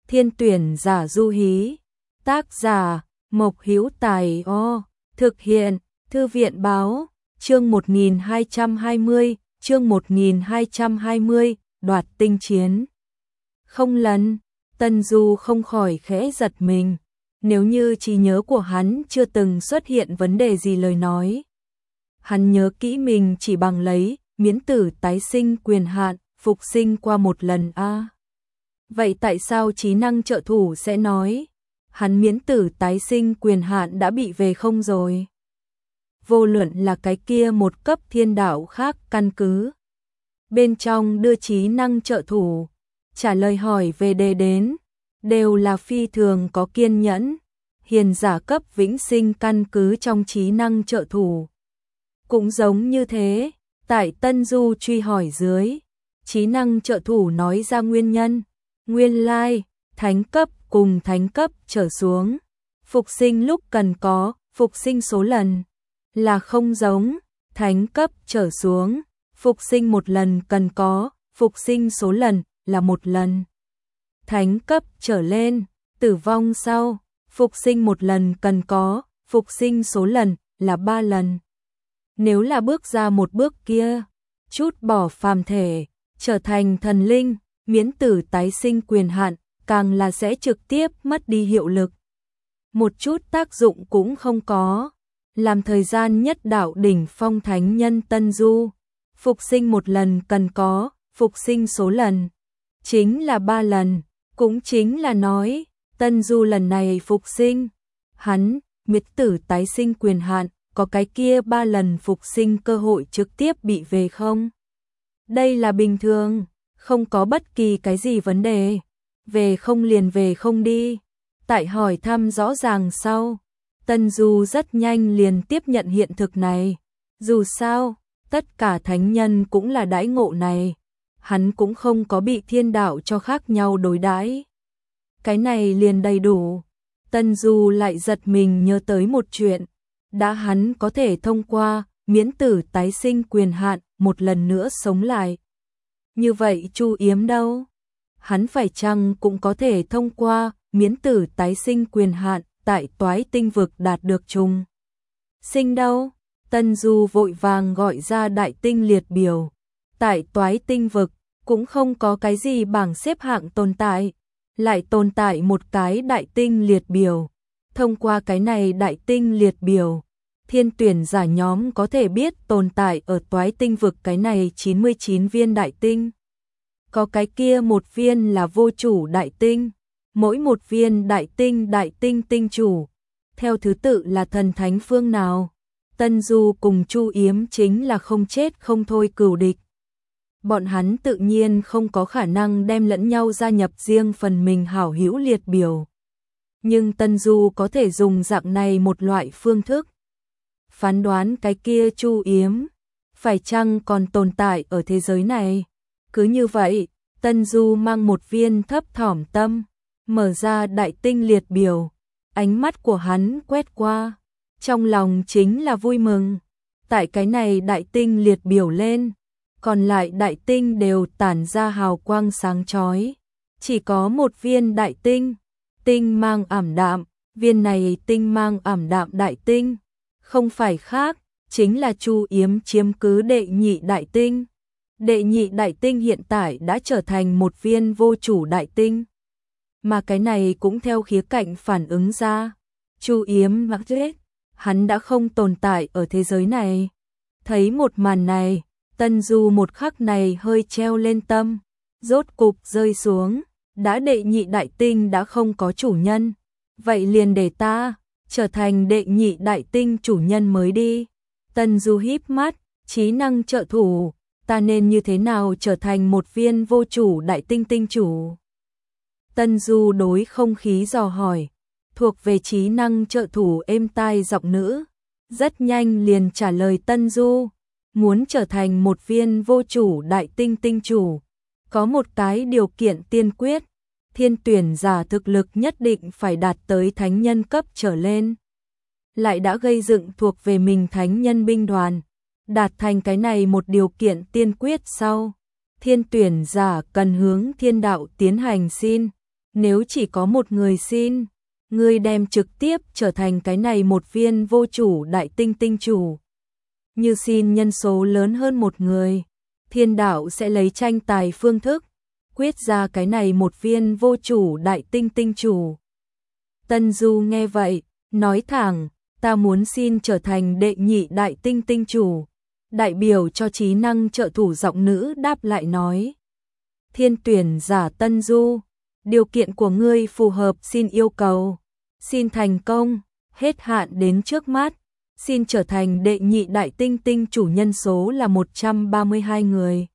Thiên tuyển giả Du Hí. Tác giả Mộc Hữu Tài. Thực hiện Thư viện báo. Chương 1220, đoạt tinh chiến. Không lần, Tân Du không khỏi khẽ giật mình. Nếu như trí nhớ của hắn chưa từng xuất hiện vấn đề gì lời nói. Hắn nhớ kỹ mình chỉ bằng lấy miễn tử tái sinh quyền hạn, phục sinh qua một lần a. Vậy tại sao trí năng trợ thủ sẽ nói, hắn miễn tử tái sinh quyền hạn đã bị về không rồi? Vô luận là cái kia một cấp thiên đạo khác căn cứ. Bên trong đưa trí năng trợ thủ, trả lời hỏi về đề đến, đều là phi thường có kiên nhẫn, hiền giả cấp vĩnh sinh căn cứ trong trí năng trợ thủ. Cũng giống như thế, tại Tân Du truy hỏi dưới, trí năng trợ thủ nói ra nguyên nhân, nguyên lai, thánh cấp cùng thánh cấp trở xuống, phục sinh lúc cần có, phục sinh số lần là không giống, thánh cấp trở xuống, phục sinh một lần cần có, phục sinh số lần là một lần. Thánh cấp trở lên, tử vong sau, phục sinh một lần cần có, phục sinh số lần là 3 lần. Nếu là bước ra một bước kia, chút bỏ phàm thể, trở thành thần linh, miễn tử tái sinh quyền hạn, càng là sẽ trực tiếp mất đi hiệu lực. Một chút tác dụng cũng không có. Làm thời gian nhất đạo đỉnh phong thánh nhân Tân Du, phục sinh một lần cần có, phục sinh số lần chính là 3 lần, cũng chính là nói, Tân Du lần này phục sinh, hắn miễn tử tái sinh quyền hạn, có cái kia 3 lần phục sinh cơ hội trực tiếp bị về không? Đây là bình thường, không có bất kỳ cái gì vấn đề, về không liền về không đi. Tại hỏi thăm rõ ràng sau, Tân Du rất nhanh liền tiếp nhận hiện thực này. Dù sao, tất cả thánh nhân cũng là đãi ngộ này, hắn cũng không có bị thiên đạo cho khác nhau đối đãi. Cái này liền đầy đủ. Tân Du lại giật mình nhớ tới một chuyện, đã hắn có thể thông qua miễn tử tái sinh quyền hạn một lần nữa sống lại. Như vậy Chu Yếm đâu? Hắn phải chăng cũng có thể thông qua miễn tử tái sinh quyền hạn tại Toái Tinh vực đạt được trùng sinh đâu? Tân Du vội vàng gọi ra đại tinh liệt biểu. Tại Toái Tinh vực cũng không có cái gì bảng xếp hạng tồn tại, lại tồn tại một cái đại tinh liệt biểu. Thông qua cái này đại tinh liệt biểu, thiên tuyển giả nhóm có thể biết tồn tại ở Toái Tinh vực cái này 99 viên đại tinh. Có cái kia một viên là vô chủ đại tinh, mỗi một viên đại tinh tinh chủ, theo thứ tự là thần thánh phương nào. Tân Du cùng Chu Yếm chính là không chết không thôi cừu địch. Bọn hắn tự nhiên không có khả năng đem lẫn nhau gia nhập riêng phần mình hảo hữu liệt biểu. Nhưng Tân Du có thể dùng dạng này một loại phương thức phán đoán cái kia Chu Yếm phải chăng còn tồn tại ở thế giới này. Cứ như vậy, Tân Du mang một viên thấp thỏm tâm, mở ra đại tinh liệt biểu, ánh mắt của hắn quét qua, trong lòng chính là vui mừng. Tại cái này đại tinh liệt biểu lên, còn lại đại tinh đều tản ra hào quang sáng chói, chỉ có một viên đại tinh, tinh mang ảm đạm, viên này tinh mang ảm đạm đại tinh, không phải khác, chính là Chu Yếm chiếm cứ đệ nhị đại tinh. Đệ nhị đại tinh hiện tại đã trở thành một viên vô chủ đại tinh. Mà cái này cũng theo khía cạnh phản ứng ra, Chu Yếm mặc chết, hắn đã không tồn tại ở thế giới này. Thấy một màn này, Tân Du một khắc này hơi treo lên tâm, rốt cục rơi xuống, đã đệ nhị đại tinh đã không có chủ nhân, vậy liền để ta trở thành đệ nhị đại tinh chủ nhân mới đi. Tân Du híp mắt, trí năng trợ thủ, ta nên như thế nào trở thành một viên vô chủ đại tinh tinh chủ? Tân Du đối không khí dò hỏi, thuộc về trí năng trợ thủ êm tai giọng nữ, rất nhanh liền trả lời Tân Du, muốn trở thành một viên vô chủ đại tinh tinh chủ, có một cái điều kiện tiên quyết, thiên tuyển giả thực lực nhất định phải đạt tới thánh nhân cấp trở lên. Lại đã gây dựng thuộc về mình thánh nhân binh đoàn, đạt thành cái này một điều kiện tiên quyết sau, thiên tuyển giả cần hướng thiên đạo tiến hành xin nếu chỉ có một người xin, ngươi đem trực tiếp trở thành cái này một viên vô chủ đại tinh tinh chủ. Như xin nhân số lớn hơn một người, thiên đạo sẽ lấy tranh tài phương thức, quyết ra cái này một viên vô chủ đại tinh tinh chủ. Tân Du nghe vậy, nói thẳng, ta muốn xin trở thành đệ nhị đại tinh tinh chủ. Đại biểu cho trí năng trợ thủ giọng nữ đáp lại nói. Thiên tuyển giả Tân Du, điều kiện của ngươi phù hợp xin yêu cầu. Xin thành công, hết hạn đến trước mắt. Xin trở thành đệ nhị đại tinh tinh chủ, nhân số là 132 người.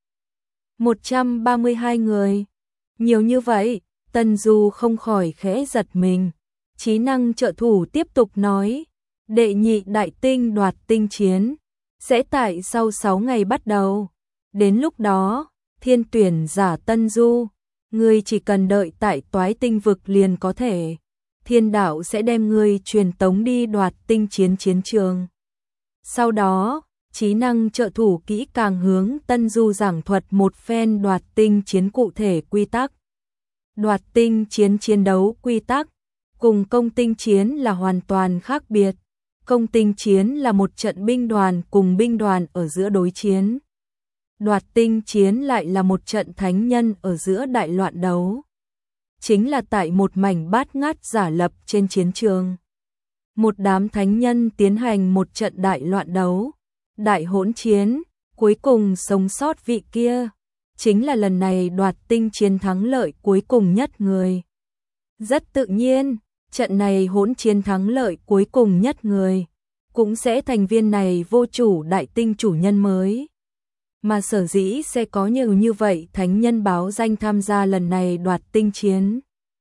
132 người. Nhiều như vậy, Tân Du không khỏi khẽ giật mình. Trí năng trợ thủ tiếp tục nói, đệ nhị đại tinh đoạt tinh chiến sẽ tại sau 6 ngày bắt đầu. Đến lúc đó, thiên tuyển giả Tân Du, ngươi chỉ cần đợi tại Toái Tinh vực liền có thể. Thiên đạo sẽ đem ngươi truyền tống đi đoạt tinh chiến chiến trường. Sau đó, trí năng trợ thủ kỹ càng hướng Tân Du giảng thuật một phen đoạt tinh chiến cụ thể quy tắc. Đoạt tinh chiến chiến đấu quy tắc cùng công tinh chiến là hoàn toàn khác biệt. Công tinh chiến là một trận binh đoàn cùng binh đoàn ở giữa đối chiến. Đoạt tinh chiến lại là một trận thánh nhân ở giữa đại loạn đấu. Chính là tại một mảnh bát ngát giả lập trên chiến trường. Một đám thánh nhân tiến hành một trận đại loạn đấu, đại hỗn chiến, cuối cùng sống sót vị kia. Chính là lần này đoạt tinh chiến thắng lợi cuối cùng nhất người. Rất tự nhiên, trận này hỗn chiến thắng lợi cuối cùng nhất người, cũng sẽ thành viên này vô chủ đại tinh chủ nhân mới. Mà sở dĩ sẽ có nhiều như vậy thánh nhân báo danh tham gia lần này đoạt tinh chiến.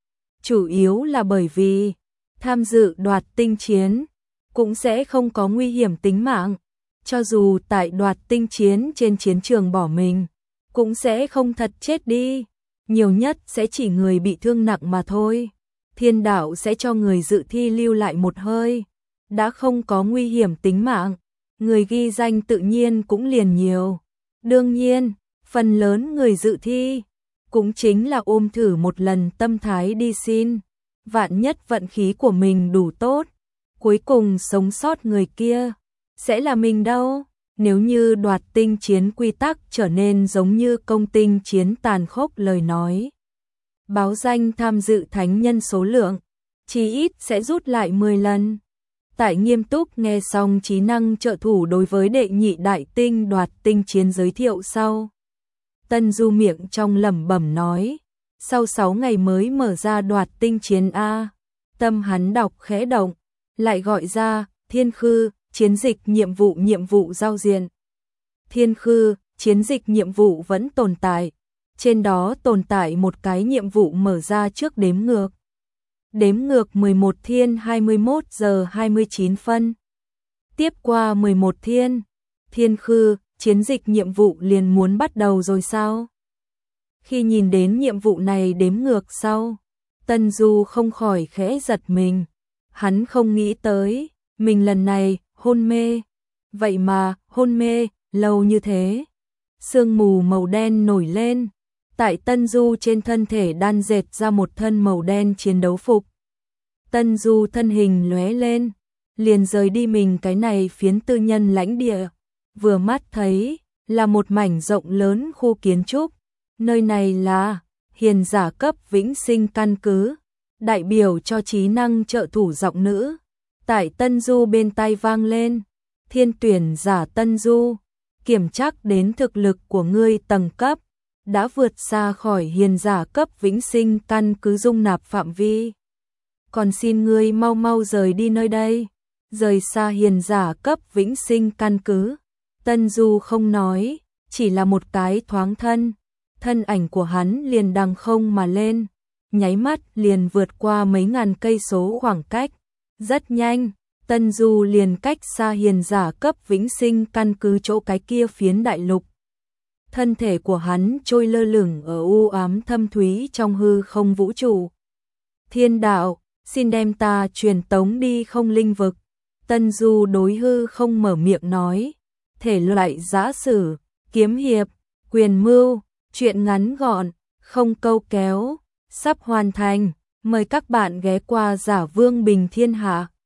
Chủ yếu là bởi vì, tham dự đoạt tinh chiến, cũng sẽ không có nguy hiểm tính mạng. Cho dù tại đoạt tinh chiến trên chiến trường bỏ mình, cũng sẽ không thật chết đi. Nhiều nhất sẽ chỉ người bị thương nặng mà thôi. Thiên đạo sẽ cho người dự thi lưu lại một hơi. Đã không có nguy hiểm tính mạng, người ghi danh tự nhiên cũng liền nhiều. Đương nhiên, phần lớn người dự thi cũng chính là ôm thử một lần tâm thái đi xin. Vạn nhất vận khí của mình đủ tốt, cuối cùng sống sót người kia sẽ là mình đâu. Nếu như đoạt tinh chiến quy tắc trở nên giống như công tinh chiến tàn khốc lời nói, báo danh tham dự thánh nhân số lượng chí ít sẽ rút lại 10 lần. Tại nghiêm túc nghe xong trí năng trợ thủ đối với đệ nhị đại tinh đoạt tinh chiến giới thiệu sau, Tân Du miệng trong lẩm bẩm nói, sau 6 ngày mới mở ra đoạt tinh chiến A. Tâm hắn đọc khẽ động, lại gọi ra, Thiên Khư, chiến dịch nhiệm vụ giao diện. Thiên Khư, chiến dịch nhiệm vụ vẫn tồn tại. Trên đó tồn tại một cái nhiệm vụ mở ra trước đếm ngược. Đếm ngược 11 thiên 21 giờ 29 phân. Tiếp qua 11 thiên, Thiên Khư, chiến dịch nhiệm vụ liền muốn bắt đầu rồi sao? Khi nhìn đến nhiệm vụ này đếm ngược sau, Tân Du không khỏi khẽ giật mình. Hắn không nghĩ tới, mình lần này hôn mê. Vậy mà, hôn mê, lâu như thế. Sương mù màu đen nổi lên. Tại Tân Du trên thân thể đan dệt ra một thân màu đen chiến đấu phục. Tân Du thân hình lóe lên, liền rời đi mình cái này phiến tư nhân lãnh địa. Vừa mắt thấy, là một mảnh rộng lớn khu kiến trúc. Nơi này là hiền giả cấp vĩnh sinh căn cứ. Đại biểu cho trí năng trợ thủ giọng nữ. Tại Tân Du bên tai vang lên. Thiên tuyển giả Tân Du, kiểm chắc đến thực lực của ngươi tầng cấp đã vượt xa khỏi hiền giả cấp vĩnh sinh căn cứ dung nạp phạm vi. Còn xin ngươi mau mau rời đi nơi đây, rời xa hiền giả cấp vĩnh sinh căn cứ. Tân Du không nói, chỉ là một cái thoáng thân ảnh của hắn liền đằng không mà lên, nháy mắt liền vượt qua mấy ngàn cây số khoảng cách. Rất nhanh, Tân Du liền cách xa hiền giả cấp vĩnh sinh căn cứ chỗ cái kia phiến đại lục. Thân thể của hắn trôi lơ lửng ở u ám thâm thúy trong hư không vũ trụ. Thiên đạo, xin đem ta truyền tống đi không linh vực. Tân Du đối hư không mở miệng nói. Thể loại giã sử, kiếm hiệp, quyền mưu, truyện ngắn gọn, không câu kéo, sắp hoàn thành. Mời các bạn ghé qua Giả Vương Bình Thiên Hạ.